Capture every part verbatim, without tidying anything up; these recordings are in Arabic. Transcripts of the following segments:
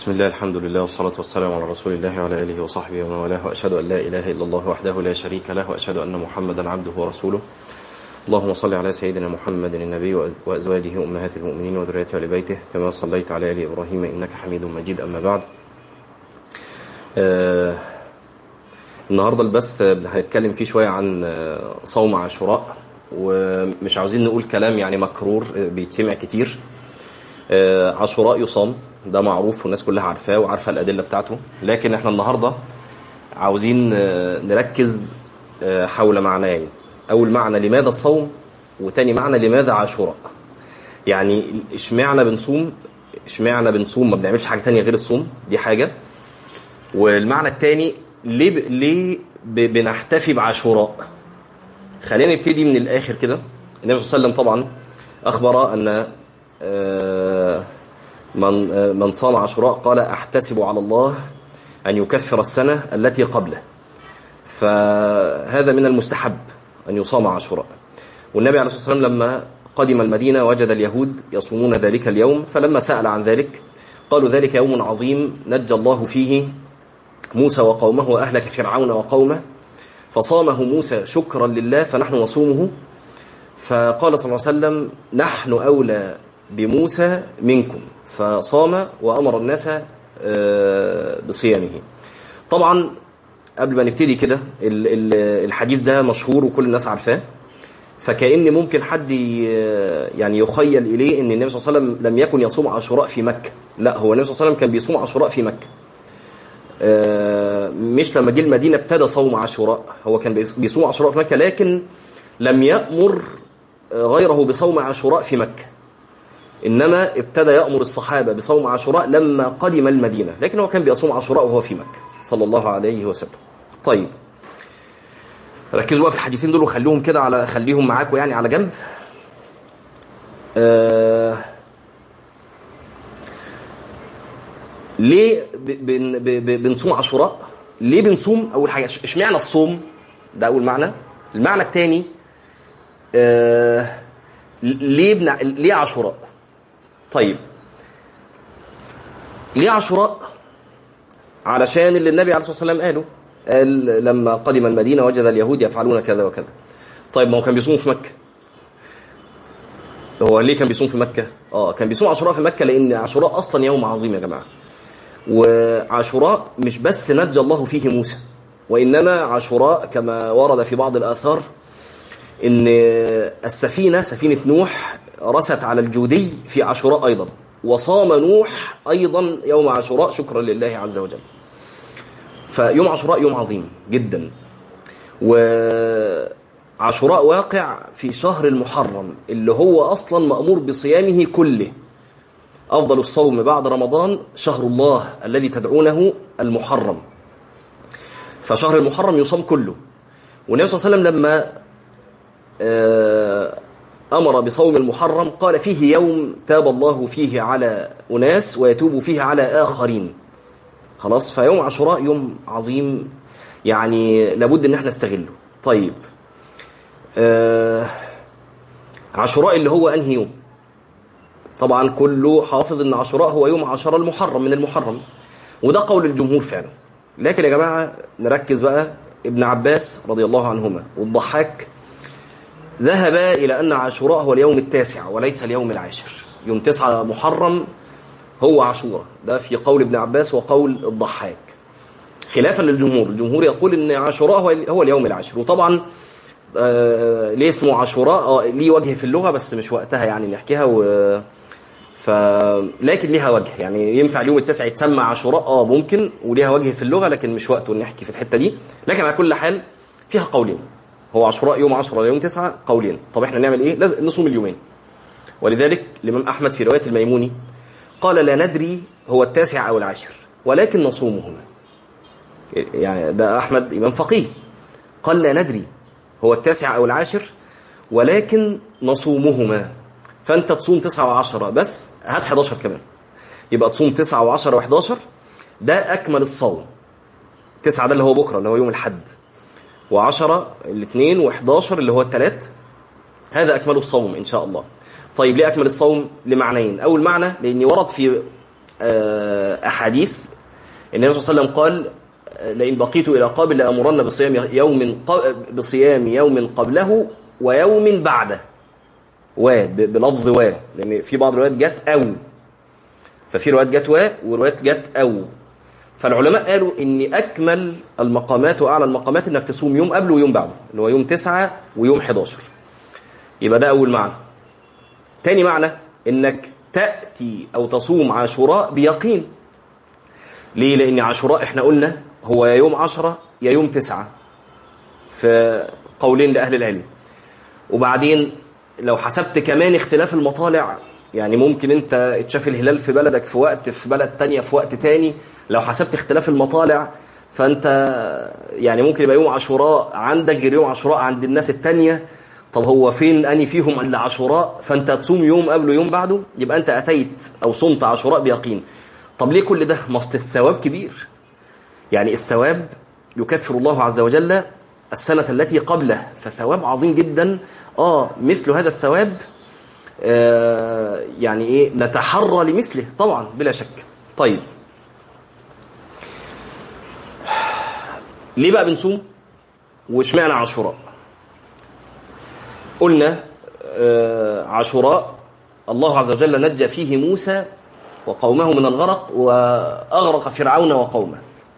بسم الله، الحمد لله، والصلاة والسلام على رسول الله وعلى آله وصحبه ومن والاه، وأشهد أن لا إله إلا الله وحده لا شريك له، وأشهد أن محمدا عبده ورسوله. اللهم صل على سيدنا محمد النبي وأزواجه أمهات المؤمنين وذريته ولبيته كما صليت على آل إبراهيم إنك حميد مجيد. أما بعد، آه النهاردة البث هنتكلم فيه شوية عن صوم عاشوراء، ومش عاوزين نقول كلام يعني مكرور بيتسمع كتير. آه عاشوراء يصام، ده معروف والناس كلها عارفاه وعارفة الأدلة بتاعته، لكن احنا النهاردة عاوزين نركز حول معنيين. أول معنى لماذا الصوم، وتاني معنى لماذا عاشوراء. يعني اشمعنا بنصوم اشمعنا بنصوم ما بنعملش حاجة تانية غير الصوم، دي حاجة. والمعنى التاني ليه ب... ليه ب... بنحتفي بعاشوراء. خلينا نبتدي من الآخر كده. النبي صلى الله عليه وسلم طبعا أخبر أن آه من من صام عاشوراء قال احتسب على الله ان يكفر السنه التي قبله، فهذا من المستحب ان يصام عاشوراء. والنبي عليه الصلاه والسلام لما قدم المدينه وجد اليهود يصومون ذلك اليوم، فلما سأل عن ذلك قالوا ذلك يوم عظيم نجى الله فيه موسى وقومه واهلك فرعون وقومه، فصامه موسى شكرا لله فنحن نصومه. فقال صلى الله عليه وسلم نحن اولى بموسى منكم، فصام وأمر الناس بصيامه. طبعا قبل ما نبتدي كده، الحديث ده مشهور وكل الناس عارفاه، فكأن ممكن حد يعني يخيل إليه أن النبي صلى الله عليه وسلم لم يكن يصوم عاشوراء في مكة. لا، هو النبي صلى الله عليه وسلم كان بيصوم عاشوراء في مكة، مش لما جه المدينة ابتدى صوم عاشوراء. هو كان بيصوم عاشوراء في مكة، لكن لم يأمر غيره بصوم عاشوراء في مكة، إنما ابتدى يأمر الصحابة بصوم عاشوراء لما قدم المدينة، لكن هو كان بيصوم عاشوراء وهو في مكة صلى الله عليه وسلم. طيب، ركزوا بقى في الحديثين دول وخليهم كده على خليهم معاكم يعني على جنب. آه ليه بن بنصوم عاشوراء؟ ليه بنصوم؟ أول حاجة اشمعنى الصوم؟ ده أول معنى. المعنى الثاني، آه ليه بنع... ليه عاشوراء؟ طيب، ليه عاشوراء؟ علشان اللي النبي عليه الصلاة والسلام قاله، قال لما قدم المدينة وجد اليهود يفعلون كذا وكذا. طيب، ما هو كان بيصوم في مكة. هو ليه كان بيصوم في مكة؟ اه كان بيصوم عاشوراء في مكة لأن عاشوراء أصلا يوم عظيم يا جماعة. وعاشوراء مش بس نجى الله فيه موسى، وإنما عاشوراء كما ورد في بعض الآثار إن السفينة سفينة نوح رست على الجودي في عاشوراء أيضا، وصام نوح أيضا يوم عاشوراء شكرا لله عز وجل. فيوم عاشوراء يوم عظيم جدا. وعاشوراء واقع في شهر المحرم اللي هو أصلا مأمور بصيامه كله. أفضل الصوم بعد رمضان شهر الله الذي تدعونه المحرم، فشهر المحرم يصام كله. والنبي صلى الله عليه وسلم لما أمر بصوم المحرم قال فيه يوم تاب الله فيه على أناس ويتوب فيه على آخرين. خلاص، فيوم عاشوراء يوم عظيم، يعني لابد ان احنا نستغله. طيب، آه عاشوراء اللي هو انهي يوم؟ طبعا كله حافظ ان عاشوراء هو يوم عشرة المحرم من المحرم، وده قول الجمهور فعلا. لكن يا جماعة نركز بقى. ابن عباس رضي الله عنهما والضحاك ذهبا إلى أن عاشوراء هو اليوم التاسع وليس اليوم العاشر. يوم تسعة محرم هو عاشوراء، ده في قول ابن عباس وقول الضحاك، خلافا للجمهور. الجمهور يقول ان عاشوراء هو اليوم العاشر. وطبعا آه ليه اسمه عاشوراء؟ آه ليه وجه في اللغة بس مش وقتها يعني نحكيها، و ف لكن ليها وجه. يعني ينفع اليوم التاسع يتسمى عاشوراء؟ اه ممكن، وليها وجه في اللغة، لكن مش وقته نحكي في الحتة دي. لكن على كل حال فيها قولين، هو عاشوراء يوم عشرة ولا يوم تسعة؟ قولين. طب احنا نعمل ايه؟ لازم نصوم اليومين. ولذلك الامام احمد في رواية الميموني قال لا ندري هو التاسع او العاشر ولكن نصومهما. يعني ده أحمد إمام فقيه، قال لا ندري هو التاسع أو العاشر ولكن نصومهما. فأنت تصوم تسعة وعشرة بس، هات حداشر كمان، يبقى تصوم تسعة وعشرة وحداشر، ده أكمل الصوم. تسعة ده اللي هو بكرة اللي هو يوم الحد، وعشرة الاثنين، وحداشر اللي هو الثلاث، هذا أكمل الصوم إن شاء الله. طيب، ليه أكمل الصوم؟ لمعنيين. أول معنى لأني ورد في أحاديث النبي صلى الله عليه وسلم قال لئن بقيت إلى قابل لأمرن بصيام يوم بصيام يوم قبله ويوم بعده، و بلفظ و، لأن في بعض الروايات جت أو، ففي روايات جت و وروايات جت أو. فالعلماء قالوا إن أكمل المقامات وأعلى المقامات إنك تصوم يوم قبله ويوم بعده، اللي هو يوم تسعة ويوم حداشر. يبقى ده أول معنى. تاني معنى إنك تأتي أو تصوم عاشوراء بيقين. ليه؟ لأن عاشوراء إحنا قلنا هو يا يوم عشرة يا يوم تسعة في قولين لأهل العلم. وبعدين لو حسبت كمان اختلاف المطالع، يعني ممكن انت اتشاف الهلال في بلدك في وقت، في بلد تانية في وقت تاني، لو حسبت اختلاف المطالع فانت يعني ممكن يبقى يوم عاشوراء عندك غير يوم عاشوراء عند الناس التانية. طب هو فين اني فيهم اللي عاشوراء؟ فانت تصوم يوم قبله يوم بعده، يبقى انت اتيت او صمت عاشوراء بيقين. طب ليه كل ده؟ مصر الثواب كبير، يعني الثواب يكفر الله عز وجل السنة التي قبله، فثواب عظيم جدا. اه مثل هذا الثواب آه يعني ايه نتحرى لمثله طبعا بلا شك. طيب ليه بقى بنصوم واشمعنى عاشوراء؟ قلنا آه عاشوراء الله عز وجل نجى فيه موسى وقومه من الغرق وأغرق فرعون وقومه،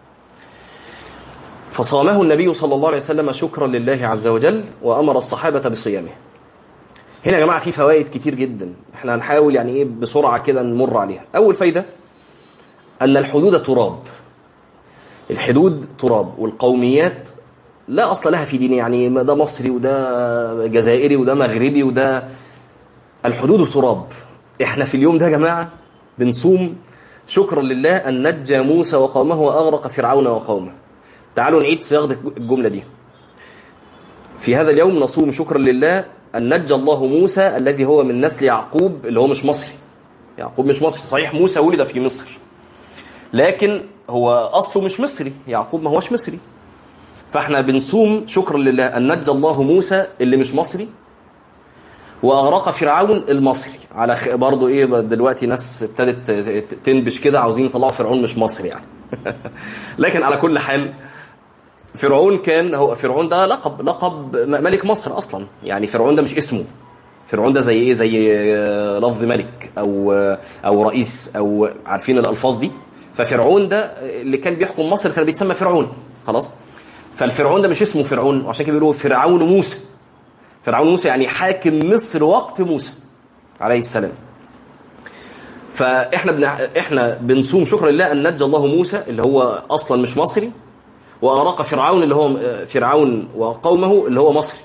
فصامه النبي صلى الله عليه وسلم شكرا لله عز وجل وأمر الصحابة بصيامه. هنا يا جماعة في فوائد كتير جدا، احنا هنحاول يعني ايه بسرعة كده نمر عليها. أول فايدة أن الحدود تراب. الحدود تراب، والقوميات لا أصل لها في دين، يعني ده مصري وده جزائري وده مغربي وده، الحدود تراب. احنا في اليوم ده يا جماعة بنصوم شكرا لله أن نجى موسى وقومه وأغرق فرعون وقومه. تعالوا نعيد صياغة الجملة دي. في هذا اليوم نصوم شكرا لله أن نجى الله موسى الذي هو من نسل يعقوب اللي هو مش مصري. يعقوب مش مصري، صحيح موسى ولد في مصر لكن هو أصله مش مصري، يعقوب ما هوش مصري. فاحنا بنصوم شكرا لله أن نجى الله موسى اللي مش مصري وأغرق فرعون المصري. على خ... برضو إيه دلوقتي ناس ابتدت تنبش كده عاوزين يطلعوا فرعون مش مصري يعني. لكن على كل حال فرعون كان هو فرعون ده لقب لقب ملك مصر أصلا، يعني فرعون ده مش اسمه. فرعون ده زي إيه؟ زي لفظ ملك أو أو رئيس أو عارفين الألفاظ دي. ففرعون ده اللي كان بيحكم مصر كان بيتسمى فرعون خلاص. فالفرعون ده مش اسمه فرعون، وعشان كده بيقولوا فرعون موسى. فرعون موسى يعني حاكم مصر وقت موسى عليه السلام. فاحنا بن... احنا بنصوم شكرا لله ان نجى الله موسى اللي هو اصلا مش مصري واغرق فرعون اللي هو فرعون وقومه اللي هو مصري.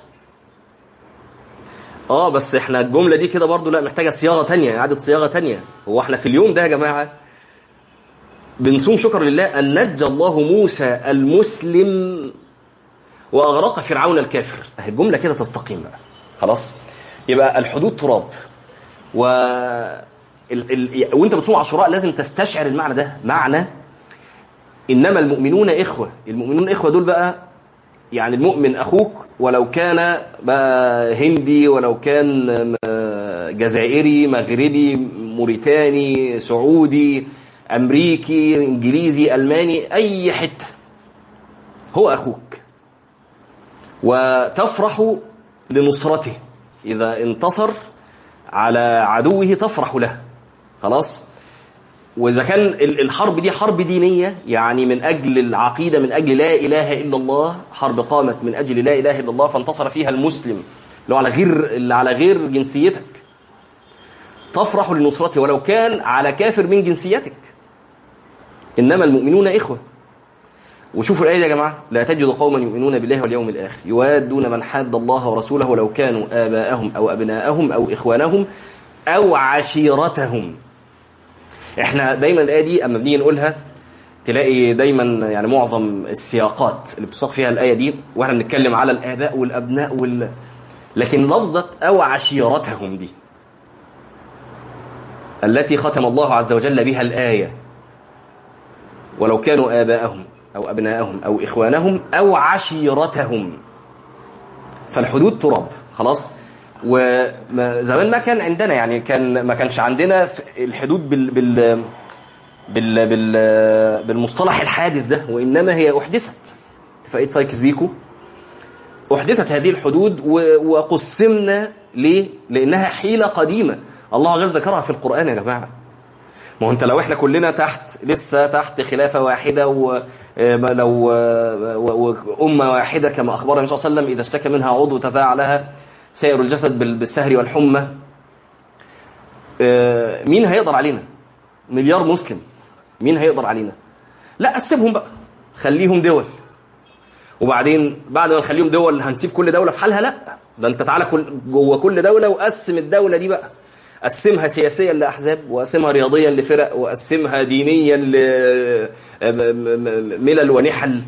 اه بس احنا الجمله دي كده برضو لا محتاجه صياغه تانية، اعاده صياغه تانية. هو احنا في اليوم ده يا جماعه بنصوم شكرا لله ان نجى الله موسى المسلم واغرق فرعون الكافر. اهي الجمله كده تستقيم بقى خلاص. يبقى الحدود تراب، و ال... ال... وانت بتصوم عاشوراء لازم تستشعر المعنى ده، معنى انما المؤمنون اخوه. المؤمنون اخوه دول بقى يعني المؤمن اخوك ولو كان بقى هندي ولو كان جزائري مغربي موريتاني سعودي امريكي انجليزي الماني اي حته هو اخوك. وتفرح لنصرته اذا انتصر على عدوه تفرح له خلاص. واذا كان الحرب دي حرب دينيه يعني من اجل العقيده من اجل لا اله الا الله، حرب قامت من اجل لا اله الا الله فانتصر فيها المسلم اللي على غير اللي على غير جنسيتك، تفرح لنصرته ولو كان على كافر من جنسيتك. انما المؤمنون اخوه. وشوفوا الايه يا جماعه، لا تجد قوما يؤمنون بالله واليوم الاخر يوادون من حاد الله ورسوله ولو كانوا اباءهم او ابناءهم او اخوانهم او عشيرتهم. احنا دايما الايه دي اما بنيجي نقولها تلاقي دايما يعني معظم السياقات اللي بتساق فيها الايه دي واحنا بنتكلم على الاباء والابناء وال... لكن لفظه او عشيرتهم دي التي ختم الله عز وجل بها الايه، ولو كانوا اباءهم او ابناءهم او اخوانهم او عشيرتهم. فالحدود تراب خلاص. وزمان ما كان عندنا يعني كان ما كانش عندنا الحدود بال, بال بال بال بالمصطلح الحادث ده، وانما هي احدثت. اتفاقيه سايكس بيكو احدثت هذه الحدود وقسمنا ليه؟ لانها حيله قديمه الله عز وجل ذكرها في القران يا جماعه. ما هو انت لو احنا كلنا تحت لسه تحت خلافه واحده ولو امه واحده كما اخبر النبي صلى الله عليه وسلم اذا اشتكى منها عضو تداعى لها سائر الجسد بالسهر والحمى، مين هيقدر علينا؟ مليار مسلم، مين هيقدر علينا؟ لا اسيبهم بقى، خليهم دول، وبعدين بعد ما نخليهم دول هنسيب كل دوله في حالها؟ لا، ده انت تعالى كل جوه كل دوله وقسم الدوله دي بقى، قسمها سياسيا لاحزاب، وقسمها رياضيا لفرق، وقسمها دينيا لملل ونحل.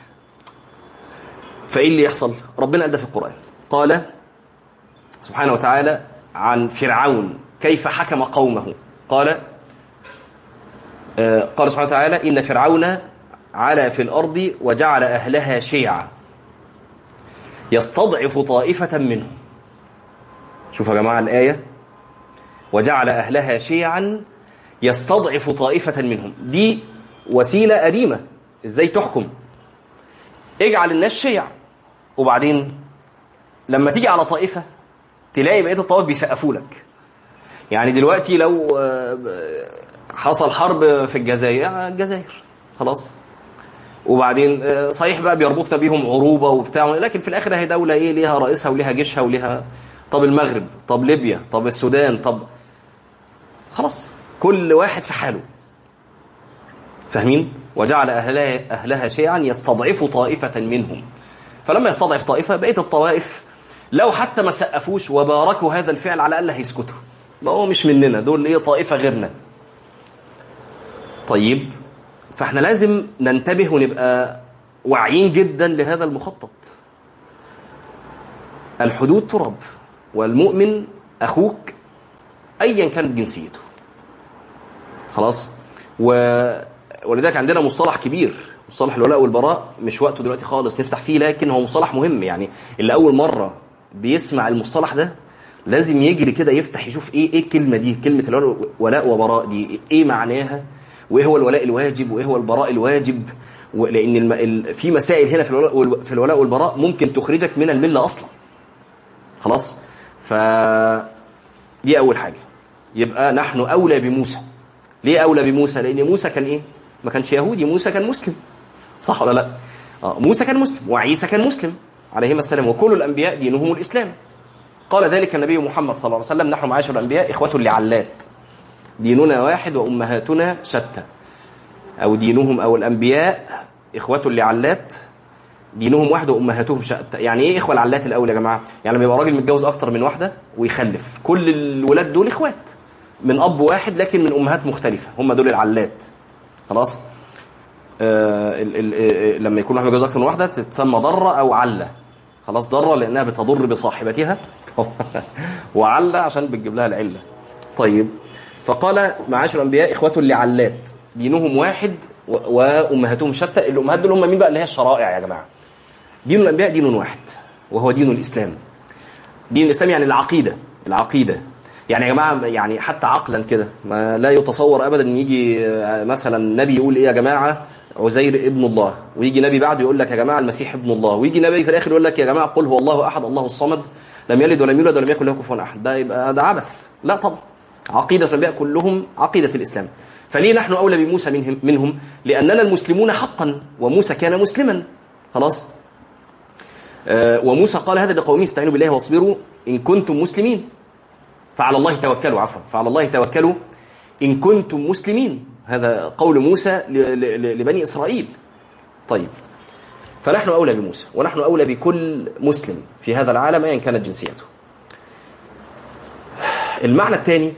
فايه اللي يحصل؟ ربنا قال ده في القران، قال سبحانه وتعالى عن فرعون كيف حكم قومه، قال قال سبحانه وتعالى إن فرعون علا في الأرض وجعل أهلها شيعا يستضعف طائفة منهم. شوفوا يا جماعة الآية، وجعل أهلها شيعا يستضعف طائفة منهم، دي وسيلة قديمة إزاي تحكم. اجعل الناس شيع، وبعدين لما تيجي على طائفة تلاقي بقية الطوائف بيسقفوا لك. يعني دلوقتي لو حصل حرب في الجزائر، الجزائر خلاص، وبعدين صحيح بقى بيربطنا بيهم عروبة وبتاع، لكن في الآخر هي دولة إيه، ليها رئيسها وليها جيشها وليها. طب المغرب، طب ليبيا، طب السودان، طب خلاص كل واحد في حاله. فاهمين؟ وجعل أهلها, أهلها شيعا يستضعف طائفة منهم، فلما يستضعف طائفة بقية الطوائف لو حتى ما سقفوش وباركوا هذا الفعل على الأقل هيسكتوا، ما هو مش مننا، دول إيه، طائفة غيرنا. طيب فاحنا لازم ننتبه ونبقى واعيين جدا لهذا المخطط. الحدود تراب، والمؤمن أخوك أيا كانت جنسيته. خلاص. و... ولذلك عندنا مصطلح كبير، مصطلح الولاء والبراء، مش وقته دلوقتي خالص نفتح فيه، لكن هو مصطلح مهم. يعني اللي أول مرة بيسمع المصطلح ده لازم يجري كده يفتح يشوف ايه ايه الكلمة دي، كلمة الولاء وبراء دي ايه معناها، وايه هو الولاء الواجب وايه هو البراء الواجب. لأن الم... ال... في مسائل هنا في الولاء في الولاء والبراء ممكن تخرجك من الملة أصلا. خلاص. ف دي أول حاجة. يبقى نحن أولى بموسى. ليه أولى بموسى؟ لأن موسى كان إيه؟ ما كانش يهودي، موسى كان مسلم، صح ولا لا؟ آه موسى كان مسلم، وعيسى كان مسلم عليهما السلام، وكل الأنبياء دينهم الإسلام. قال ذلك النبي محمد صلى الله عليه وسلم: نحن معاشر الأنبياء إخوة لعلات، ديننا واحد وأمهاتنا شتى. أو دينهم أو الأنبياء إخوة لعلات، دينهم واحد وأمهاتهم شتى. يعني إيه إخوة لعلات الأول يا جماعة؟ يعني لما يبقى راجل متجوز أكتر من واحدة ويخلف، كل الولاد دول إخوات من أب واحد لكن من أمهات مختلفة، هم دول العلات. خلاص. آه ال ال لما يكون واحد متجوز أكتر من واحدة تتسمى ضرة أو علة. خلاص، ضرة لأنها بتضر بصاحبتها وعلة عشان بتجيب لها العلة. طيب، فقال معاشر الأنبياء إخوة لعلات، دينهم واحد وأمهاتهم شتى. الأمهات دول هم مين بقى؟ اللي هي الشرائع يا جماعة. دين الأنبياء دين واحد وهو دين الإسلام. دين الإسلام يعني العقيدة. العقيدة يعني يا جماعة، يعني حتى عقلا كده ما لا يتصور أبدا أن يجي مثلا نبي يقول إيه يا جماعة عزير ابن الله، ويجي نبي بعده يقول لك يا جماعة المسيح ابن الله، ويجي نبي في الآخر يقول لك يا جماعة قل هو الله أحد الله الصمد لم يلد ولم يولد ولم يكن له كفوا أحد. ده يبقى ده عبث. لا طبعا، عقيدة الأنبياء كلهم عقيدة الإسلام. فليه نحن أولى بموسى منهم؟ منهم لأننا المسلمون حقا، وموسى كان مسلما. خلاص. آه وموسى قال هذا لقومه: استعينوا بالله واصبروا إن كنتم مسلمين، فعلى الله توكلوا. عفوا، فعلى الله توكلوا إن كنتم مسلمين. هذا قول موسى لبني إسرائيل. طيب، فنحن أولى بموسى، ونحن أولى بكل مسلم في هذا العالم أيا كانت جنسيته. المعنى الثاني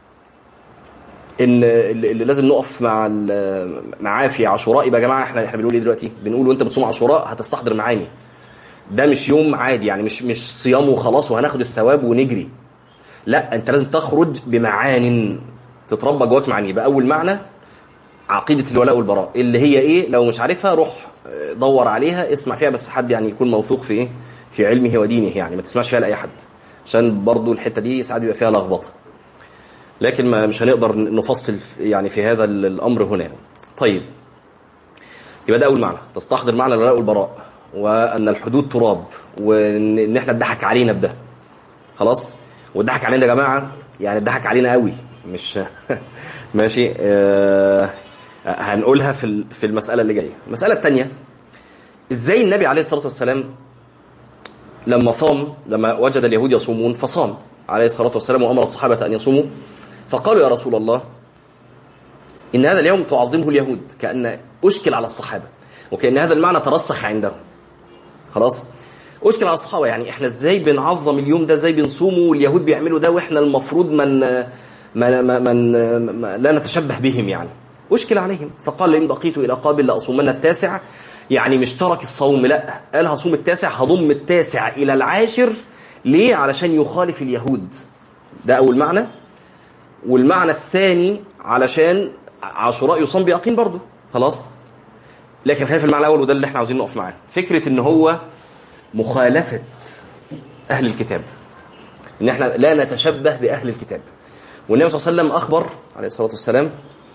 ان اللي لازم نقف مع معاه في عاشوراء. يبقى يا جماعه احنا احنا بنقول ايه دلوقتي؟ بنقول وانت بتصوم عاشوراء هتستحضر معاني. ده مش يوم عادي، يعني مش مش صيام وخلاص وهناخد الثواب ونجري. لا، انت لازم تخرج بمعان تتربى جواك معاني. يبقى اول معنى عقيده الولاء والبراء، اللي هي ايه؟ لو مش عارفها روح دور عليها، اسمع فيها، بس حد يعني يكون موثوق في ايه، في علمه ودينه، يعني ما تسمعش فيها لاي حد، عشان برضو الحته دي ساعات بيبقى فيها لخبطه. لكن ما مش هنقدر نفصل يعني في هذا الأمر هنا. طيب، يبقى ده أول معنى، تستحضر معنى الولاء والبراء، وأن الحدود تراب، وإن إحنا اتضحك علينا بده. خلاص، واتضحك علينا يا جماعة، يعني اتضحك علينا قوي، مش ماشي. آه هنقولها في في المسألة اللي جاية. المسألة الثانية، إزاي النبي عليه الصلاة والسلام لما صام، لما وجد اليهود يصومون فصام عليه الصلاة والسلام وأمر الصحابة أن يصوموا، فقالوا يا رسول الله إن هذا اليوم تعظمه اليهود، كأن أشكل على الصحابة، وكأن هذا المعنى ترسخ عندهم. خلاص، أشكل على الصحابة، يعني إحنا إزاي بنعظم اليوم ده، إزاي بنصومه واليهود بيعملوا ده، وإحنا المفروض من من من لا نتشبه بهم، يعني أشكل عليهم. فقال إن بقيت إلى قابل لأصومن التاسع، يعني مش ترك الصوم، لا، قال هصوم التاسع، هضم التاسع إلى العاشر. ليه؟ علشان يخالف اليهود. ده أول معنى. والمعنى الثاني علشان عاشوراء يصوم بيقين برضه. خلاص، لكن خلينا في المعنى الأول، وده اللي احنا عاوزين نقف معاه، فكرة إن هو مخالفة أهل الكتاب، إن احنا لا نتشبه بأهل الكتاب. والنبي صلى الله عليه وسلم أخبر عليه الصلاة والسلام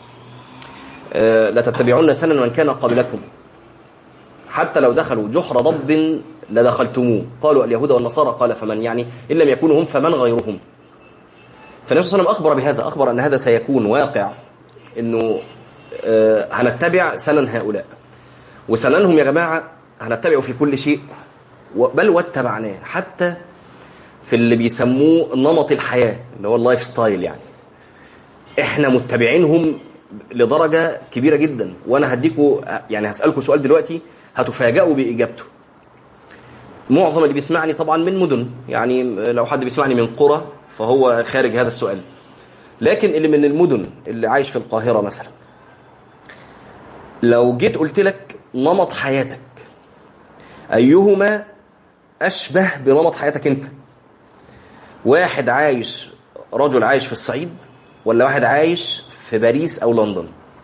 لا تتبعون سنن من كان قبلكم حتى لو دخلوا جحر ضب لدخلتموه، قالوا اليهود والنصارى، قال فمن، يعني إن لم يكونوا هم فمن غيرهم. فالنبي صلى الله عليه وسلم أخبر بهذا، أخبر أن هذا سيكون واقع، إنه هنتبع سنن هؤلاء، وسننهم يا جماعة هنتبعه في كل شيء، بل واتبعناه حتى في اللي بيسموه نمط الحياة، اللي هو اللايف ستايل. يعني احنا متبعينهم لدرجة كبيرة جدا. وانا هديكوا، يعني هسألكوا سؤال دلوقتي هتفاجئوا بإجابته. معظم اللي بيسمعني طبعا من مدن، يعني لو حد بيسمعني من قرى فهو خارج هذا السؤال، لكن اللي من المدن، اللي عايش في القاهرة مثلا، لو جيت قلت لك نمط حياتك أيهما أشبه بنمط حياتك أنت؟ واحد عايش، رجل عايش في الصعيد، ولا واحد عايش في باريس أو لندن؟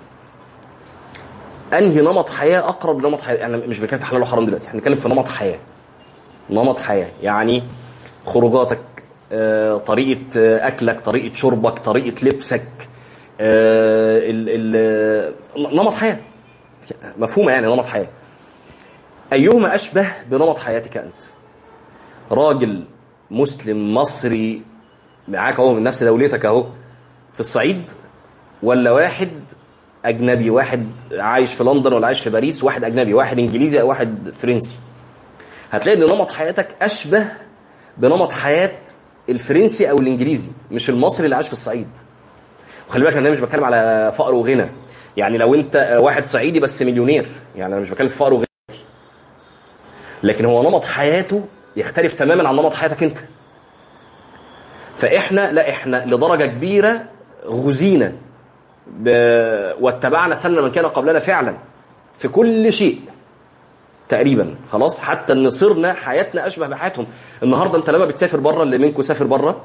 أنهي نمط حياة أقرب لنمط حياة؟ يعني مش بنتكلم في حلال وحرام دلوقتي، احنا بنتكلم في نمط حياة. نمط حياة يعني خروجاتك، آه، طريقة أكلك، طريقة شربك، طريقة لبسك، آه، ال ال نمط حياة مفهومة، يعني نمط حياة. أيهما أشبه بنمط حياتك أنت؟ راجل مسلم مصري معاك اهو من نفس دولتك اهو في الصعيد، ولا واحد أجنبي، واحد عايش في لندن ولا عايش في باريس، واحد أجنبي، واحد إنجليزي أو واحد فرنسي؟ هتلاقي إن نمط حياتك أشبه بنمط حياة الفرنسي أو الإنجليزي، مش المصري اللي عايش في الصعيد. وخلي بالك أنا مش بتكلم على فقر وغنى، يعني لو أنت واحد صعيدي بس مليونير، يعني أنا مش بتكلم في فقر وغنى، لكن هو نمط حياته يختلف تماما عن نمط حياتك أنت. فإحنا لا، إحنا لدرجة كبيرة غزينا ب... واتبعنا سنن من كان قبلنا فعلا في كل شيء تقريبا. خلاص، حتى ان صرنا حياتنا اشبه بحياتهم. النهارده انت لما بتسافر بره، اللي منكم سافر بره،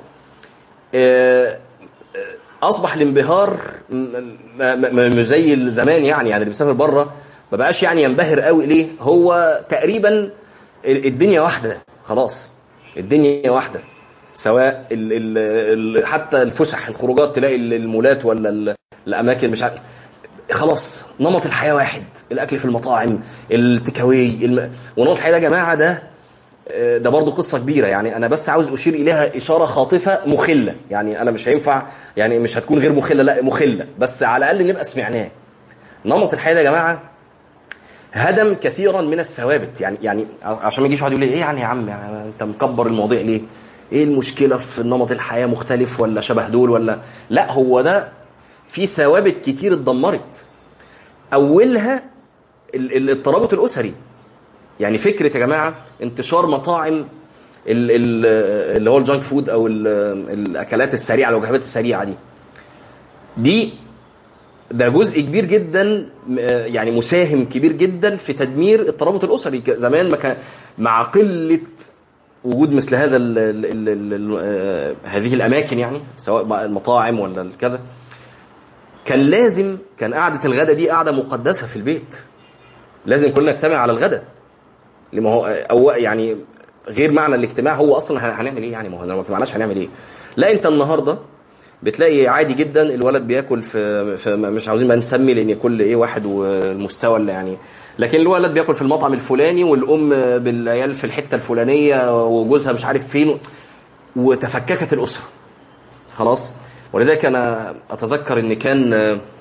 اصبح الانبهار مش زي زمان. يعني يعني اللي بيسافر بره ما بقاش يعني ينبهر قوي. ليه؟ هو تقريبا الدنيا واحده، خلاص الدنيا واحده، سواء ال ال حتى الفسح، الخروجات، تلاقي المولات ولا الاماكن، مش عارف، خلاص نمط الحياه واحد، الاكل في المطاعم، التكاوي، الم... ونمط الحياه ده يا جماعه ده ده برضو قصه كبيره. يعني انا بس عاوز اشير اليها اشاره خاطفه مخله، يعني انا مش هينفع، يعني مش هتكون غير مخله، لا مخله، بس على الاقل نبقى سمعناه. نمط الحياه ده يا جماعه هدم كثيرا من الثوابت. يعني يعني عشان ما يجيش واحد يقول لي ايه يعني يا عم، يعني انت مكبر المواضيع ليه؟ ايه المشكله في نمط الحياه مختلف ولا شبه دول ولا لا؟ هو ده في ثوابت كتير اتدمرت، اولها الترابط الاسري. يعني فكره يا جماعه انتشار مطاعم اللي هو الجانك فود او الاكلات السريعه، الوجبات السريعه دي دي ده جزء كبير جدا، يعني مساهم كبير جدا في تدمير الترابط الاسري. زمان ما كان مع قله وجود مثل هذا ال ال ال ال هذه الاماكن، يعني سواء المطاعم ولا كذا، كان لازم كان قعده الغداء دي قعده مقدسه في البيت، لازم كلنا نجتمع على الغداء. لما هو أو يعني غير معنى الاجتماع هو اصلا هنعمل ايه؟ يعني ما هو لو ما اجتمعناش هنعمل ايه؟ لا، انت النهارده بتلاقي عادي جدا الولد بياكل في, في مش عاوزين ما نسمي لان كل ايه واحد والمستوى اللي يعني، لكن الولد بياكل في المطعم الفلاني والام بالعيال في الحته الفلانيه وجوزها مش عارف فين، وتفككت الاسره خلاص. ولذلك انا اتذكر ان كان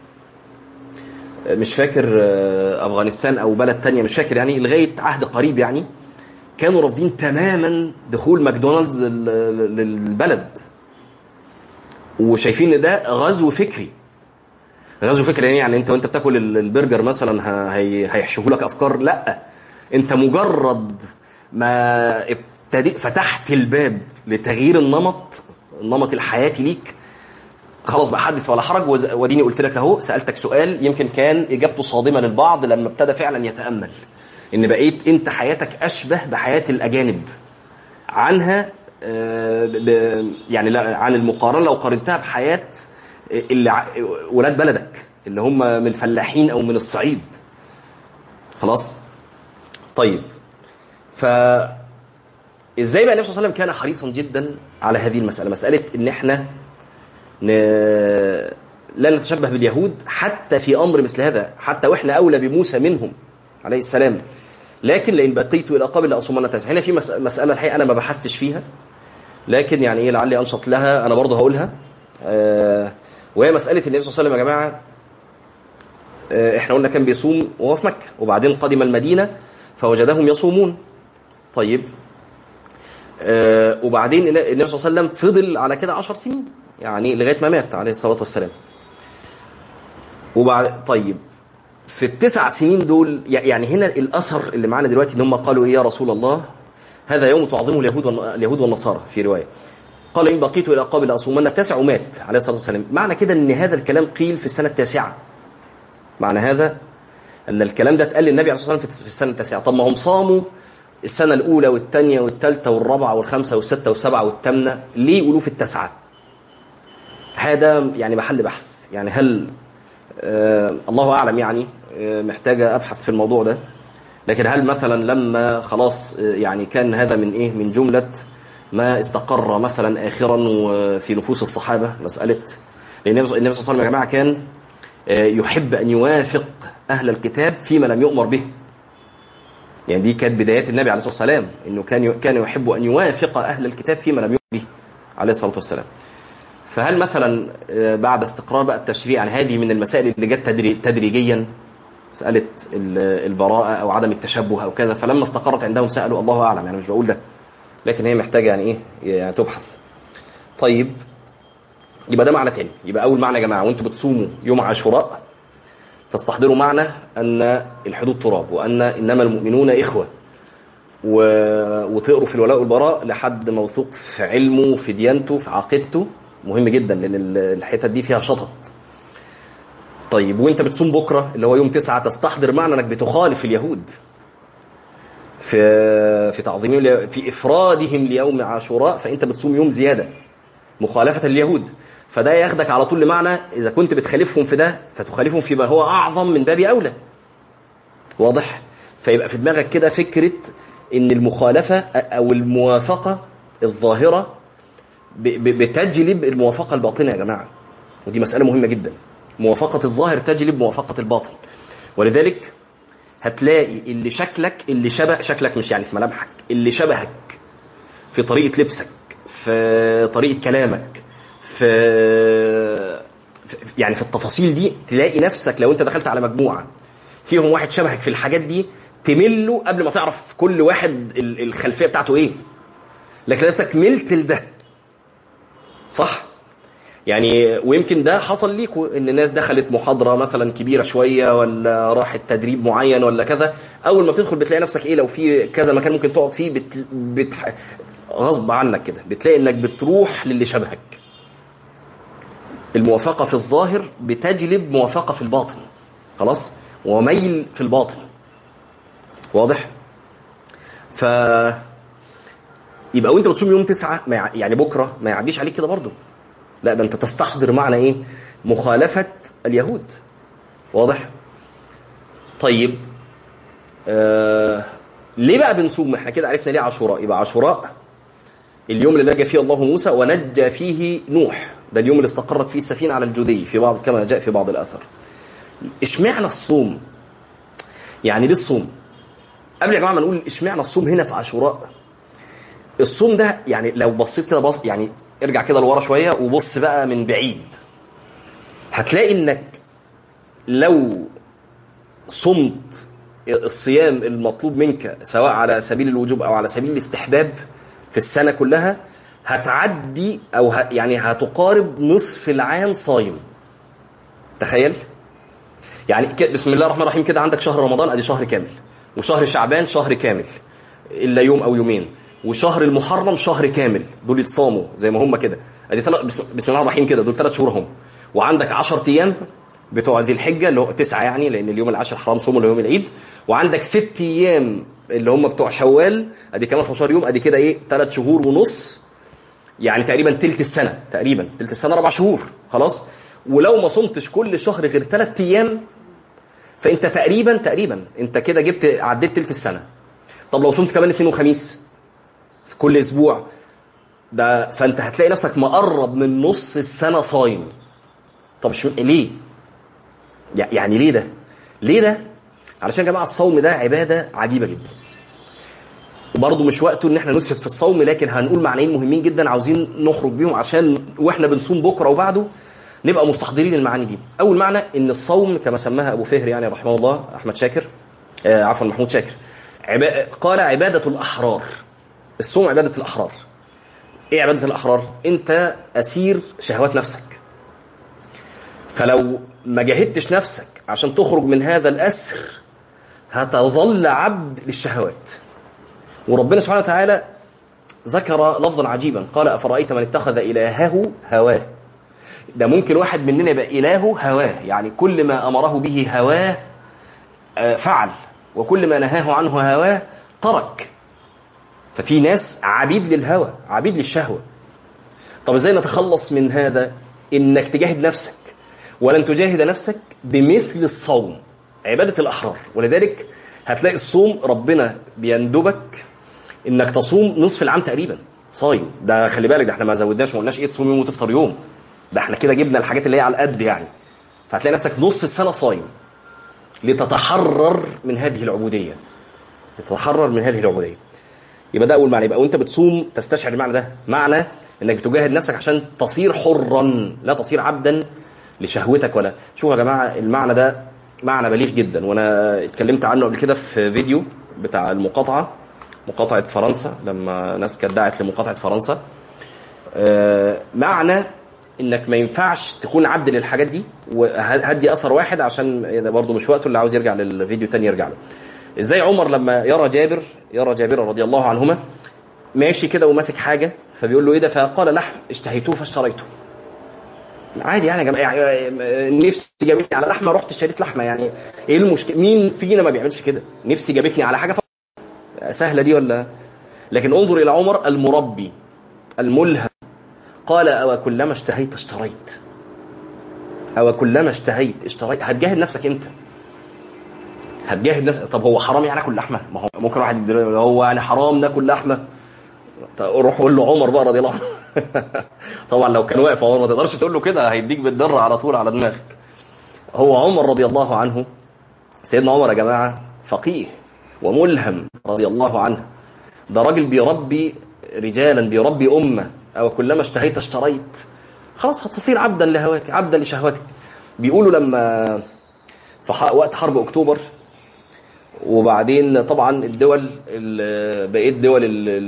مش فاكر افغانستان او بلد تانية مش فاكر يعني، لغايه عهد قريب يعني كانوا رافضين تماما دخول ماكدونالدز للبلد، وشايفين ان ده غزو فكري. غزو فكري يعني انت وانت بتاكل البرجر مثلا هيحشوه لك افكار، لا انت مجرد ما ابتديت فتحت الباب لتغيير النمط النمط الحياتي ليك، خلاص بقى حدث ولا حرج. وديني قلت لك اهو، سالتك سؤال يمكن كان اجابته صادمه للبعض لما ابتدى فعلا يتامل ان بقيت انت حياتك اشبه بحياه الاجانب عنها، يعني عن المقارنه لو قارنتها بحياه اللي ولاد بلدك اللي هم من الفلاحين او من الصعيد. خلاص طيب، ف ازاي بقى النبي صلى الله عليه وسلم كان حريصا جدا على هذه المساله، مساله ان احنا ن... لا نتشبه باليهود حتى في امر مثل هذا، حتى واحنا اولى بموسى منهم عليه السلام. لكن لئن بقيت الى قبل لاصومن تسعة. هنا في مس... مساله الحقيقه انا ما بحثتش فيها، لكن يعني ايه لعلي انشط لها، انا برضه هقولها. آه... وهي مساله النبي صلى الله عليه وسلم يا جماعه. آه... احنا قلنا كان بيصوم وهو في مكه، وبعدين قدم المدينه فوجدهم يصومون. طيب آه... وبعدين النبي صلى الله عليه وسلم فضل على كده عشر سنين يعني لغايه ما مات عليه الصلاه والسلام. وبعد طيب في التسع سنين دول يعني هنا الاثر اللي معانا دلوقتي ان هم قالوا ايه يا رسول الله هذا يوم تعظمه اليهود اليهود والنصارى في روايه، قال ان بقيت الى قابل اصومن التاسع ومات عليه الصلاه والسلام. معنى كده ان هذا الكلام قيل في السنه التاسعه، معنى هذا ان الكلام ده اتقال للنبي عليه الصلاه والسلام في السنه التاسعه. طب ما هم صاموا السنه الاولى والثانيه والثالثه والرابعه والخامسه والسته والسبعه والثامنه، ليه يقولوا في التاسعه؟ هذا يعني محل بحث، يعني هل آه الله اعلم يعني، آه محتاجه ابحث في الموضوع ده. لكن هل مثلا لما خلاص آه يعني كان هذا من ايه من جمله ما استقر مثلا اخرا في نفوس الصحابه مساله، لان النبي صلى الله عليه وسلم يا جماعه كان آه يحب ان يوافق اهل الكتاب فيما لم يؤمر به. يعني دي كانت بدايات النبي عليه الصلاه والسلام، انه كان كان يحب ان يوافق اهل الكتاب فيما لم يؤمر به عليه الصلاه والسلام. فهل مثلا بعد استقرار بقى التشريع، يعني هذه من المسائل اللي جت تدريجيا، مسألة البراءة أو عدم التشبه أو كذا، فلما استقرت عندهم سألوا، الله أعلم يعني مش بقول ده، لكن هي محتاجة يعني إيه يعني تبحث. طيب يبقى ده معنى تاني. يبقى أول معنى يا جماعة وأنتوا بتصوموا يوم عاشوراء تستحضروا معنى أن الحدود تراب، وأن إنما المؤمنون إخوة، و... وتقروا في الولاء والبراء لحد موثوق في علمه في ديانته في عقيدته، مهم جدا لأن الحتة دي فيها شطط. طيب وانت بتصوم بكرة اللي هو يوم تسعة تستحضر معنى انك بتخالف اليهود في في تعظيمهم في افرادهم ليوم عاشوراء، فانت بتصوم يوم زيادة مخالفة اليهود، فده ياخدك على طول لمعنى اذا كنت بتخالفهم في ده فتخالفهم فيما هو اعظم من باب اولى. واضح؟ فيبقى في دماغك كده فكرة ان المخالفة او الموافقة الظاهرة بتجلب الموافقة الباطنة يا جماعة، ودي مسألة مهمة جدا. موافقة الظاهر تجلب موافقة الباطن. ولذلك هتلاقي اللي شكلك اللي شبه شكلك مش يعني في ملامحك، اللي شبهك في طريقة لبسك، في طريقة كلامك، في يعني في التفاصيل دي، تلاقي نفسك لو انت دخلت على مجموعة فيهم واحد شبهك في الحاجات دي تمله قبل ما تعرف كل واحد الخلفية بتاعته ايه، لكن نفسك ملت لده. صح؟ يعني ويمكن ده حصل ليكوا ان الناس دخلت محاضره مثلا كبيره شويه ولا راحت تدريب معين ولا كذا، اول ما تدخل بتلاقي نفسك ايه لو في كذا مكان ممكن تقعد فيه بت... بت... غصب عنك كده بتلاقي انك بتروح للي شبهك. الموافقه في الظاهر بتجلب موافقه في الباطن، خلاص، وميل في الباطن. واضح؟ ف يبقى وانت بتصوم يوم تسعة يعني بكره ما يعديش عليك كده برضه، لا ده انت تستحضر معنى ايه مخالفة اليهود. واضح؟ طيب آه... ليه بقى بنصوم؟ احنا كده عرفنا ليه عاشوراء. يبقى عاشوراء اليوم اللي نجى فيه الله موسى ونجى فيه نوح ده اليوم اللي استقرت فيه السفينة على الجودي في بعض كما جاء في بعض الآثار. اشمعنى الصوم؟ يعني ليه الصوم؟ قبل يا جماعة ما نقول اشمعنى الصوم هنا في عاشوراء، الصوم ده يعني لو بصيت كده بص يعني ارجع كده لورا شوية وبص بقى من بعيد، هتلاقي انك لو صمت الصيام المطلوب منك سواء على سبيل الوجوب او على سبيل الاستحباب في السنة كلها، هتعدي او ه... يعني هتقارب نصف العام صايم. تخيل يعني ك... بسم الله الرحمن الرحيم كده عندك شهر رمضان ادي شهر كامل، وشهر شعبان شهر كامل الا يوم او يومين، وشهر المحرم شهر كامل، دول يتصاموا زي ما هم كده ادي ثلاث بسم الله الرحمن الرحيم كده دول ثلاث شهور هم. وعندك عشرة ايام بتوع ذي الحجه اللي هو تسعه يعني لان اليوم العاشر حرام صوم اللي هو يوم العيد، وعندك ست ايام اللي هم بتوع شوال ادي كمان خمستاشر يوم، ادي كده ايه ثلاث شهور ونص، يعني تقريبا تلت السنه، تقريبا تلت السنه اربع شهور خلاص. ولو ما صمتش كل شهر غير ثلاث ايام فانت تقريبا تقريبا انت كده جبت عديت تلت السنه. طب لو صمت كمان اثنين وخميس في كل اسبوع ده فانت هتلاقي نفسك مقرب من نص السنه صايم. طب شو ليه؟ يعني ليه ده؟ ليه ده؟ علشان يا جماعه الصوم ده عباده عجيبه جدا. وبرضه مش وقته ان احنا نسرف في الصوم، لكن هنقول معنيين مهمين جدا عاوزين نخرج بيهم عشان واحنا بنصوم بكره وبعده نبقى مستحضرين المعاني دي. اول معنى ان الصوم كما سماها ابو فهر يعني رحمه الله احمد شاكر آه عفوا محمود شاكر عبا... قال عباده الاحرار. الصوم عباده الاحرار. ايه عباده الاحرار؟ انت اسير شهوات نفسك، فلو ما جاهدتش نفسك عشان تخرج من هذا الاسر هتظل عبد للشهوات. وربنا سبحانه وتعالى ذكر لفظا عجيبا قال افرايت من اتخذ الهه هواه. ده ممكن واحد مننا يبقى إلهه هواه، يعني كل ما أمره به هواه فعل، وكل ما نهاه عنه هواه ترك. ففي ناس عبيد للهوى، عبيد للشهوة. طب ازاي نتخلص من هذا؟ انك تجاهد نفسك، ولن تجاهد نفسك بمثل الصوم، عبادة الأحرار. ولذلك هتلاقي الصوم ربنا بيندبك انك تصوم نصف العام تقريبا صايم. ده خلي بالك ده احنا ما زودناش ما قلناش ايه تصوم يوم وتفطر يوم، ده احنا كده جبنا الحاجات اللي هي على القد يعني. فهتلاقي نفسك نص السنه صايم لتتحرر من هذه العبوديه، لتتحرر من هذه العبوديه. يبقى ده اول معنى. يبقى وانت بتصوم تستشعر المعنى ده، معنى انك بتجاهد نفسك عشان تصير حرا لا تصير عبدا لشهوتك. ولا شوفوا يا جماعه المعنى ده معنى بليغ جدا، وانا اتكلمت عنه قبل كده في فيديو بتاع المقاطعه، مقاطعه فرنسا، لما ناس كانت دعت لمقاطعه فرنسا. آه معنى انك ما ينفعش تكون عبد للحاجات دي. وهدي اثر واحد عشان برضه مش وقته، اللي عاوز يرجع للفيديو تاني يرجع له. ازاي عمر لما يرى جابر يرى جابر رضي الله عنهما ماشي كده وماسك حاجه فبيقول له ايه ده؟ فقال لحم اشتهيته فاشتريته. عادي يعني يا جماعه، يعني نفسي جابتني على لحمه رحت اشتريت لحمه، يعني ايه المشكله؟ مين فينا ما بيعملش كده؟ نفسي جابتني على حاجه سهله دي ولا؟ لكن انظر الى عمر المربي الملهم، قال أو كلما اشتهيت اشتريت، أو كلما اشتهيت اشتريت. هتجاهد نفسك انت، هتجاهد نفسك. طب هو حرام يعني اكل لحمه؟ ما هو ممكن واحد هو يعني حرام ناكل لحمه؟ روح قول له عمر بقى رضي الله عنه. طبعا لو كان واقف عمر ما تقدرش تقول له كده، هيديك بالدره على طول على دماغك. هو عمر رضي الله عنه، سيدنا عمر يا جماعه فقيه وملهم رضي الله عنه، ده راجل بيربي رجالا، بيربي امه. أو كلما اشتهيت اشتريت، خلاص هتصير عبدا لهواك، عبدا لشهواتك. بيقولوا لما في وقت حرب أكتوبر، وبعدين طبعا الدول بقيت دول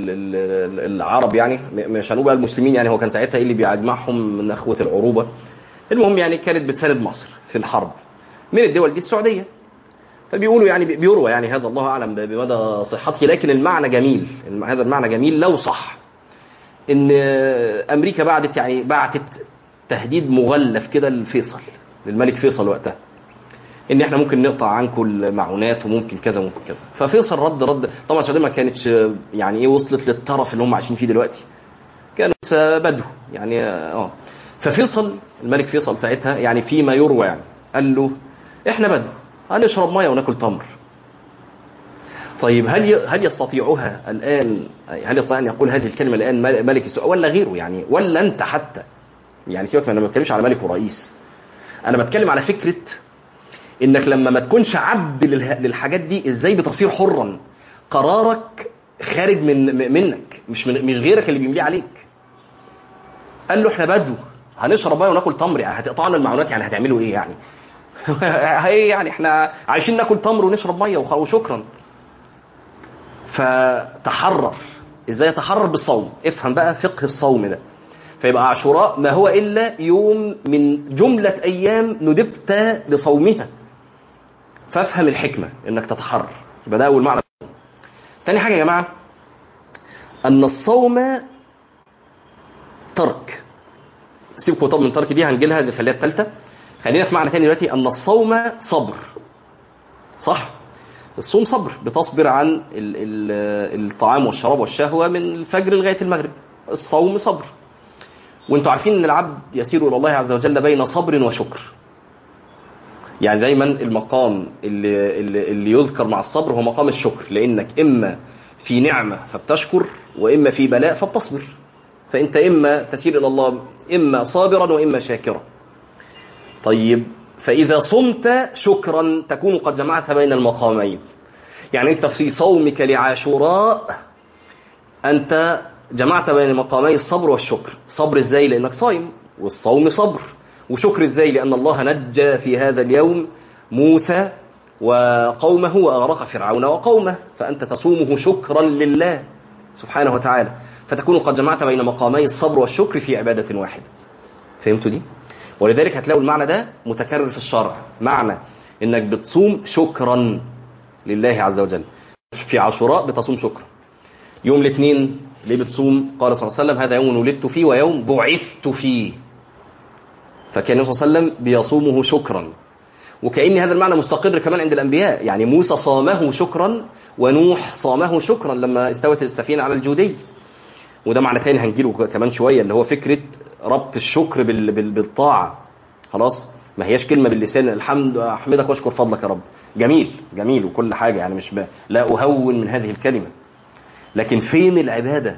العرب يعني مش هنقول بقى المسلمين، يعني هو كان ساعتها اللي بيجمعهم من أخوة العروبة. المهم يعني كانت بتساند مصر في الحرب. من الدول دي السعودية. فبيقولوا يعني بيروى يعني هذا الله أعلم بمدى صحته، لكن المعنى جميل، هذا المعنى جميل لو صح، ان امريكا بعتت يعني بعتت تهديد مغلف كده لفيصل، للملك فيصل وقتها، ان احنا ممكن نقطع عنكم المعونات وممكن كذا وممكن كذا. ففيصل رد رد طبعا السعوديه ما كانتش يعني ايه وصلت للطرف اللي هم عايشين فيه دلوقتي، كانت بدو يعني اه. ففيصل الملك فيصل ساعتها يعني فيما يروى يعني قال له احنا بدو هنشرب ميه وناكل تمر. طيب هل هل يستطيعها الآن؟ هل يستطيع أن يقول هذه الكلمة الآن ملك السعودية ولا غيره يعني، ولا أنت حتى يعني سيبك، انا ما بتكلمش على ملك ورئيس، انا بتكلم على فكره انك لما ما تكونش عبد للحاجات دي ازاي بتصير حرا؟ قرارك خارج من منك، مش من مش غيرك اللي بيمليه عليك. قال له احنا بدو هنشرب ميه وناكل تمر، يعني هتقطعنا المعونات، يعني هتعملوا ايه يعني؟ هي يعني احنا عايشين ناكل تمر ونشرب ميه وشكرا. فتحرر. ازاي يتحرر؟ بالصوم. افهم بقى فقه الصوم ده. فيبقى عاشوراء ما هو الا يوم من جمله ايام ندبت بصومها، فافهم الحكمه انك تتحرر. يبقى ده اول معنى. تاني حاجه يا جماعه، ان الصوم ترك. سيبكم طب من ترك دي، هنجيلها دي خليها الثالثه. خلينا في معنى تاني دلوقتي، ان الصوم صبر. صح؟ الصوم صبر، بتصبر عن ال ال الطعام والشراب والشهوه من الفجر لغايه المغرب. الصوم صبر. وانتوا عارفين ان العبد يسير الى الله عز وجل بين صبر وشكر. يعني دايما المقام اللي, اللي, اللي يذكر مع الصبر هو مقام الشكر، لانك اما في نعمه فبتشكر، واما في بلاء فبتصبر. فانت اما تسير الى الله اما صابرا واما شاكرا. طيب، فاذا صمت شكرا تكون قد جمعت بين المقامين. يعني انت في صومك لعاشوراء انت جمعت بين مقامي الصبر والشكر. صبر ازاي؟ لانك صايم، والصوم صبر. وشكر ازاي؟ لان الله نجى في هذا اليوم موسى وقومه واغرق فرعون وقومه، فانت تصومه شكرا لله سبحانه وتعالى. فتكون قد جمعت بين مقامي الصبر والشكر في عباده واحده. فهمتوا دي؟ ولذلك هتلاقوا المعنى ده متكرر في الشرع، معنى انك بتصوم شكرا لله عز وجل. في عاشوراء بتصوم شكرا. يوم الاثنين ليه بتصوم؟ قال صلى الله عليه وسلم هذا يوم ولدت فيه ويوم بعثت فيه. فكان النبي صلى الله عليه وسلم بيصومه شكرا. وكأن هذا المعنى مستقر كمان عند الأنبياء. يعني موسى صامه شكرا، ونوح صامه شكرا لما استوت السفينة على الجودي. وده معنى ثاني هنجيله كمان شوية، اللي هو فكرة ربط الشكر بالطاعة. خلاص، ما هياش كلمة باللسان الحمد أحمدك واشكر فضلك يا رب. جميل جميل وكل حاجة، يعني مش ب... لا أهون من هذه الكلمة، لكن فين العبادة؟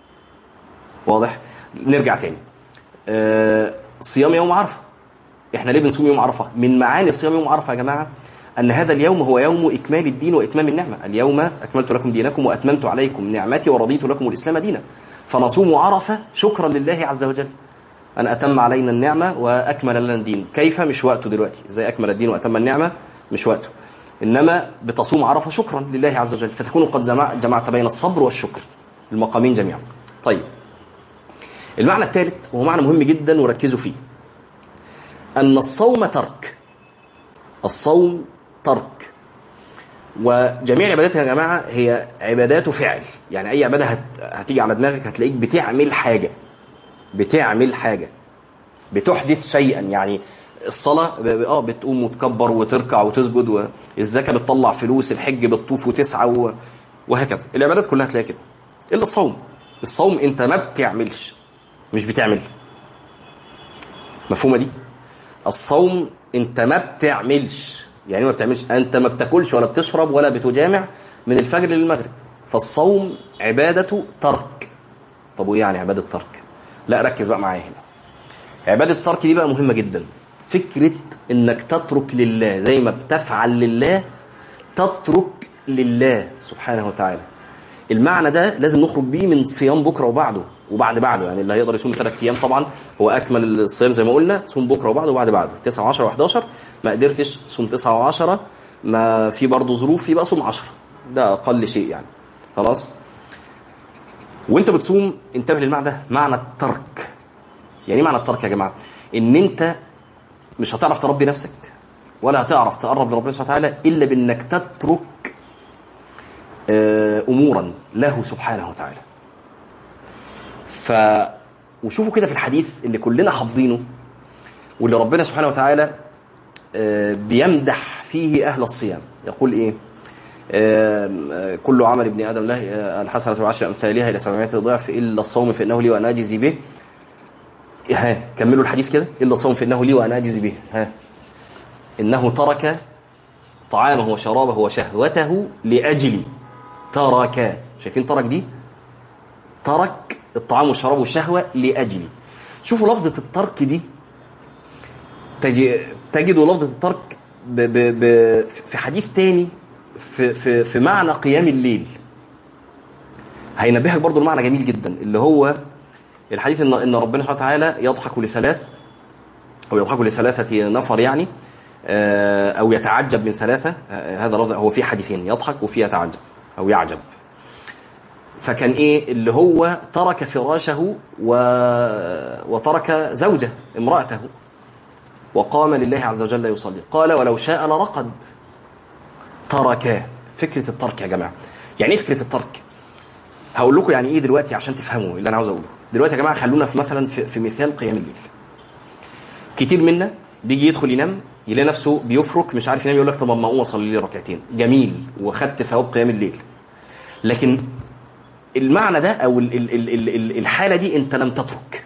واضح؟ نرجع تاني. أه... صيام يوم عرفة. احنا ليه بنصوم يوم عرفة؟ من معاني صيام يوم عرفة يا جماعة أن هذا اليوم هو يوم إكمال الدين وإتمام النعمة. اليوم أكملت لكم دينكم وأتممت عليكم نعمتي ورضيت لكم الإسلام دينا. فنصوم عرفة شكرا لله عز وجل أن أتم علينا النعمة وأكمل لنا الدين. كيف؟ مش وقته دلوقتي. إزاي أكمل الدين وأتم النعمة؟ مش وقته. إنما بتصوم عرفة شكرا لله عز وجل، فتكون قد جمعت بين الصبر والشكر، المقامين جميعا. طيب، المعنى الثالث وهو معنى مهم جدا وركزوا فيه، أن الصوم ترك. الصوم ترك. وجميع العبادات يا جماعة هي عبادات فعل. يعني أي عبادة هت... هتيجي على دماغك هتلاقيك بتعمل حاجة، بتعمل حاجة، بتحدث شيئا. يعني الصلاة اه بتقوم وتكبر وتركع وتسجد، والزكاة بتطلع فلوس، الحج بتطوف وتسعى و... وهكذا. العبادات كلها هتلاقي كده إلا الصوم. الصوم أنت ما بتعملش، مش بتعمل. مفهومة دي؟ الصوم أنت ما بتعملش. يعني ما بتعملش، أنت ما بتاكلش ولا بتشرب ولا بتجامع من الفجر للمغرب. فالصوم عبادة ترك. طب وإيه يعني عبادة ترك؟ لا ركز بقى معايا هنا. عبادة الترك دي بقى مهمة جدا. فكرة انك تترك لله، زي ما بتفعل لله تترك لله سبحانه وتعالى. المعنى ده لازم نخرج بيه من صيام بكرة وبعده وبعد بعده. يعني اللي هيقدر يصوم ثلاث ايام طبعا هو اكمل الصيام زي ما قلنا، صوم بكرة وبعده وبعد بعده تسعة وعشرة وحداشر. ما قدرتش صوم تسعة وعشرة، ما في برضه ظروف، يبقى صوم عشرة، ده اقل شيء يعني. خلاص. وانت بتصوم انتبه للمعنى ده، معنى الترك. يعني معنى الترك يا جماعة ان انت مش هتعرف تربي نفسك ولا هتعرف تقرب لربنا سبحانه وتعالى الا بانك تترك امورا له سبحانه وتعالى. ف وشوفوا كده في الحديث اللي كلنا حافظينه واللي ربنا سبحانه وتعالى بيمدح فيه اهل الصيام، يقول ايه؟ كل عمل ابن ادم له الحسنه بعشر امثالها الى سبعمائة ضعف الا الصوم فانه لي وانا اجزي به. ها كملوا الحديث كده. إلا الصوم فإنه لي وأنا أجزي به. ها إنه ترك طعامه وشرابه وشهوته لأجلي. ترك. شايفين ترك دي؟ ترك الطعام والشراب والشهوة لأجلي. شوفوا لفظة الترك دي، تجدوا لفظة الترك ب ب ب في حديث تاني في, في, في معنى قيام الليل، هينبهك برضو المعنى جميل جدا، اللي هو الحديث إن, إن ربنا سبحانه وتعالى يضحك لثلاث أو يضحك لثلاثة نفر يعني، أو يتعجب من ثلاثة. هذا هو في حديثين، يضحك وفي يتعجب أو يعجب. فكان إيه اللي هو ترك فراشه و... وترك زوجة امرأته وقام لله عز وجل يصلي، قال ولو شاء لرقد. ترك، فكرة الترك يا جماعة. يعني ايه فكرة الترك؟ هقول لكم يعني ايه دلوقتي عشان تفهموا اللي انا عاوز اقوله دلوقتي يا جماعة. خلونا في مثلا في, في مثال قيام الليل. كتير منا بيجي يدخل ينام يلاقي نفسه بيفرك مش عارف ينام، يقول لك طب ما اقوم اصلي لي ركعتين، جميل وخدت ثواب قيام الليل. لكن المعنى ده او ال ال ال ال الحالة دي انت لم تترك،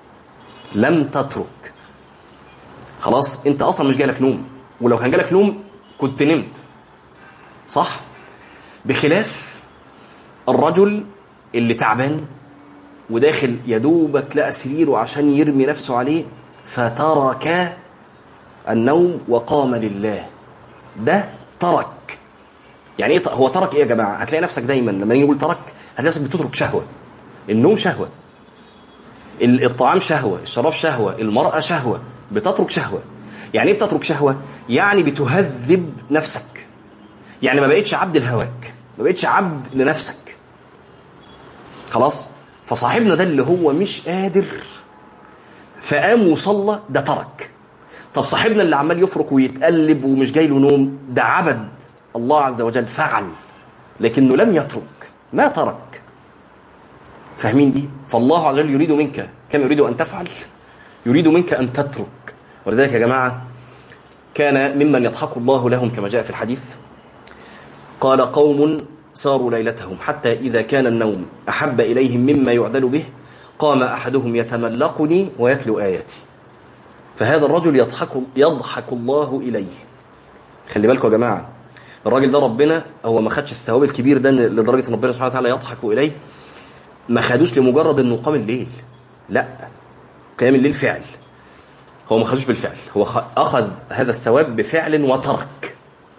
لم تترك خلاص. انت اصلا مش جالك نوم، ولو كان جالك نوم كنت نمت صح، بخلاف الرجل اللي تعبان وداخل يدوبك لقى سريره عشان يرمي نفسه عليه فترك النوم وقام لله. ده ترك. يعني ايه هو ترك؟ ايه يا جماعه؟ هتلاقي نفسك دايما لما نيجي نقول ترك هتلاقي نفسك بتترك شهوه. النوم شهوه، الطعام شهوه، الشراب شهوه، المراه شهوه، بتترك شهوه. يعني ايه بتترك شهوه؟ يعني بتهذب نفسك، يعني ما بقيتش عبد لهواك، ما بقيتش عبد لنفسك خلاص. فصاحبنا ده اللي هو مش قادر فقام وصلى، ده ترك. طب صاحبنا اللي عمال يفرك ويتقلب ومش جاي له نوم، ده عبد الله عز وجل، فعل لكنه لم يترك، ما ترك. فاهمين دي؟ فالله عز وجل يريد منك كما يريد أن تفعل، يريد منك أن تترك. ولذلك يا جماعة كان ممن يضحك الله لهم كما جاء في الحديث، قال قوم ساروا ليلتهم حتى إذا كان النوم أحب إليهم مما يعدل به قام أحدهم يتملقني ويتلو آياتي، فهذا الرجل يضحك, يضحك الله إليه. خلي بالكم يا جماعة، الراجل ده ربنا هو ما خدش الثواب الكبير ده لدرجة أن ربنا سبحانه وتعالى يضحك إليه، ما خدوش لمجرد أنه قام الليل، لا، قيام الليل فعل، هو ما خدوش بالفعل، هو أخذ هذا الثواب بفعل وترك،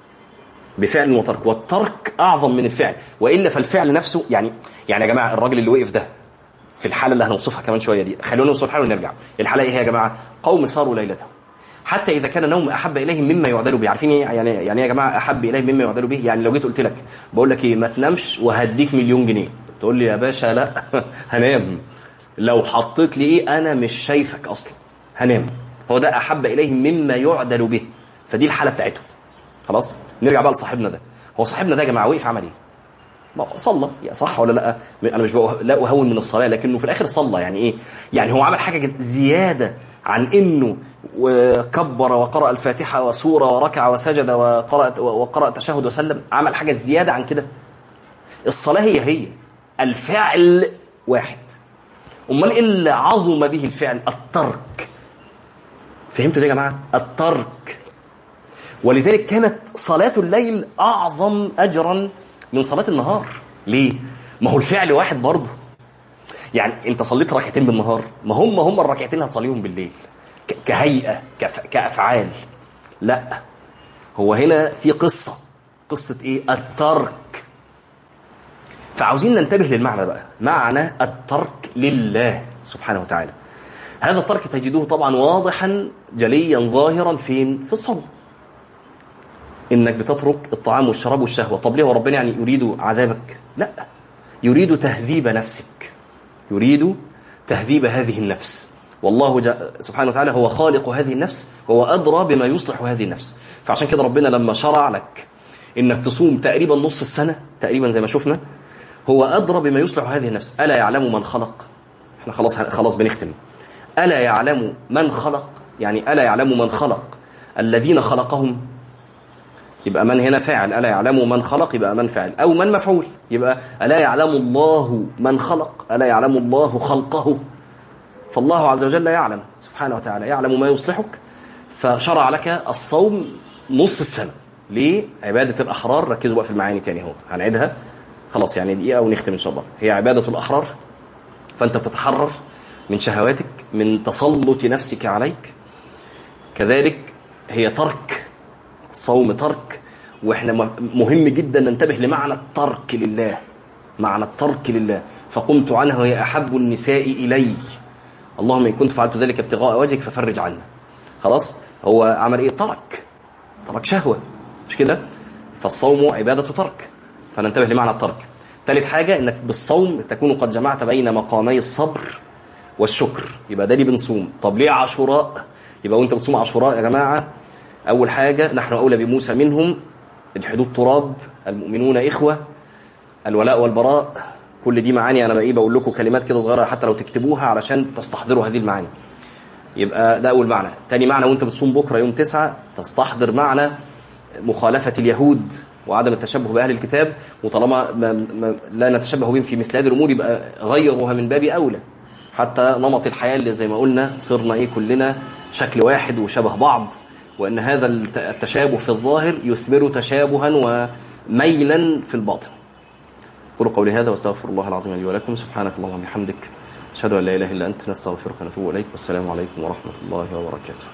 بفعل وترك، والترك أعظم من الفعل. وإلا فالفعل نفسه يعني يعني يا جماعة الراجل اللي وقف ده في الحالة اللي هنوصفها كمان شوية دي، خلونا نوصف الحالة ونرجع. الحالة إيه يا جماعة؟ قوم ساروا ليلتهم حتى إذا كان النوم أحب إليهم مما يعدلوا به. عارفين إيه يعني؟ يعني يا جماعة أحب إليهم مما يعدلوا به، يعني لو جيت قلت لك بقول لك إيه، ما تنامش وهديك مليون جنيه، تقول لي يا باشا لا هنام، لو حطيت لي إيه أنا مش شايفك أصلا، هنام. هو ده أحب إليهم مما يعدل به، فدي الحالة بتاعتهم خلاص. نرجع بقى لصاحبنا ده. هو صاحبنا ده يا جماعة وقف عمل إيه؟ صلى، صح ولا لا؟ انا مش لا اهون من الصلاه، لكنه في الاخر صلى. يعني ايه؟ يعني هو عمل حاجه زياده عن انه وكبر وقرأ الفاتحه وسوره وركع وسجد وقرأ وقرأ تشهد وسلم، عمل حاجه زياده عن كده. الصلاه هي هي، الفعل واحد، امال ايه اللي عظم به الفعل؟ الترك. فهمتوا يا جماعه؟ الترك. ولذلك كانت صلاه الليل اعظم اجرا من صلاة النهار. ليه؟ ما هو الفعل واحد برضه. يعني انت صليت ركعتين بالنهار، ما هم هم الركعتين اللي هتصليهم بالليل كهيئة كف... كأفعال. لا، هو هنا في قصة، قصة ايه؟ الترك. فعاوزين ننتبه للمعنى بقى، معنى الترك لله سبحانه وتعالى. هذا الترك تجدوه طبعا واضحا جليا ظاهرا فين؟ في الصلاة، انك بتترك الطعام والشراب والشهوة. طب ليه؟ وربنا يعني يريد عذابك؟ لا، يريد تهذيب نفسك، يريد تهذيب هذه النفس. والله سبحانه وتعالى هو خالق هذه النفس، هو أدرى بما يصلح هذه النفس. فعشان كده ربنا لما شرع لك انك تصوم تقريبا نص السنة تقريبا زي ما شفنا، هو أدرى بما يصلح هذه النفس. ألا يعلم من خلق؟ احنا خلاص خلاص بنختم. ألا يعلم من خلق؟ يعني ألا يعلم من خلق الذين خلقهم، يبقى من هنا فاعل، ألا يعلم من خلق يبقى من فاعل، أو من مفعول، يبقى ألا يعلم الله من خلق، ألا يعلم الله خلقه. فالله عز وجل يعلم سبحانه وتعالى، يعلم ما يصلحك، فشرع لك الصوم نص السنة. ليه؟ عبادة الأحرار. ركزوا بقى في المعاني تاني، هو هنعيدها خلاص يعني دقيقة ونختم إن شاء الله. هي عبادة الأحرار، فأنت بتتحرر من شهواتك، من تسلط نفسك عليك. كذلك هي ترك، الصوم ترك. واحنا مهم جدا ننتبه لمعنى الترك لله، معنى الترك لله. فقمت عنها وهي أحب النساء إلي، اللهم إن كنت فعلت ذلك ابتغاء وجهك ففرج عنا. خلاص، هو عمل إيه؟ ترك، ترك شهوة، مش كده؟ فالصوم عبادة ترك، فننتبه لمعنى الترك. ثالث حاجة، إنك بالصوم تكون قد جمعت بين مقامي الصبر والشكر. يبقى ده اللي بنصوم. طب ليه عاشوراء؟ يبقى وانت بتصوم عاشوراء يا جماعة، أول حاجة نحن أولى بموسى منهم، الحدود تراب، المؤمنون إخوة، الولاء والبراء. كل دي معاني أنا بقى بقول لكم كلمات كده صغيرة حتى لو تكتبوها علشان تستحضروا هذه المعاني. يبقى ده أول معنى. تاني معنى، وانت بتصوم بكرة يوم تسعة تستحضر معنى مخالفة اليهود وعدم التشبه بأهل الكتاب. وطالما ما ما لا نتشبه بهم في مثل هذه الأمور يبقى غيرها من باب أولى، حتى نمط الحياة اللي زي ما قلنا صرنا إيه كلنا شكل واحد وشبه بعض، وأن هذا التشابه في الظاهر يثمر تشابها وميلا في الباطن. قولوا قولي هذا واستغفر الله العظيم لي ولكم. سبحانك اللهم وبحمدك، أشهد أن لا إله إلا أنت، نستغفرك ونتوب إليك. والسلام عليكم ورحمة الله وبركاته.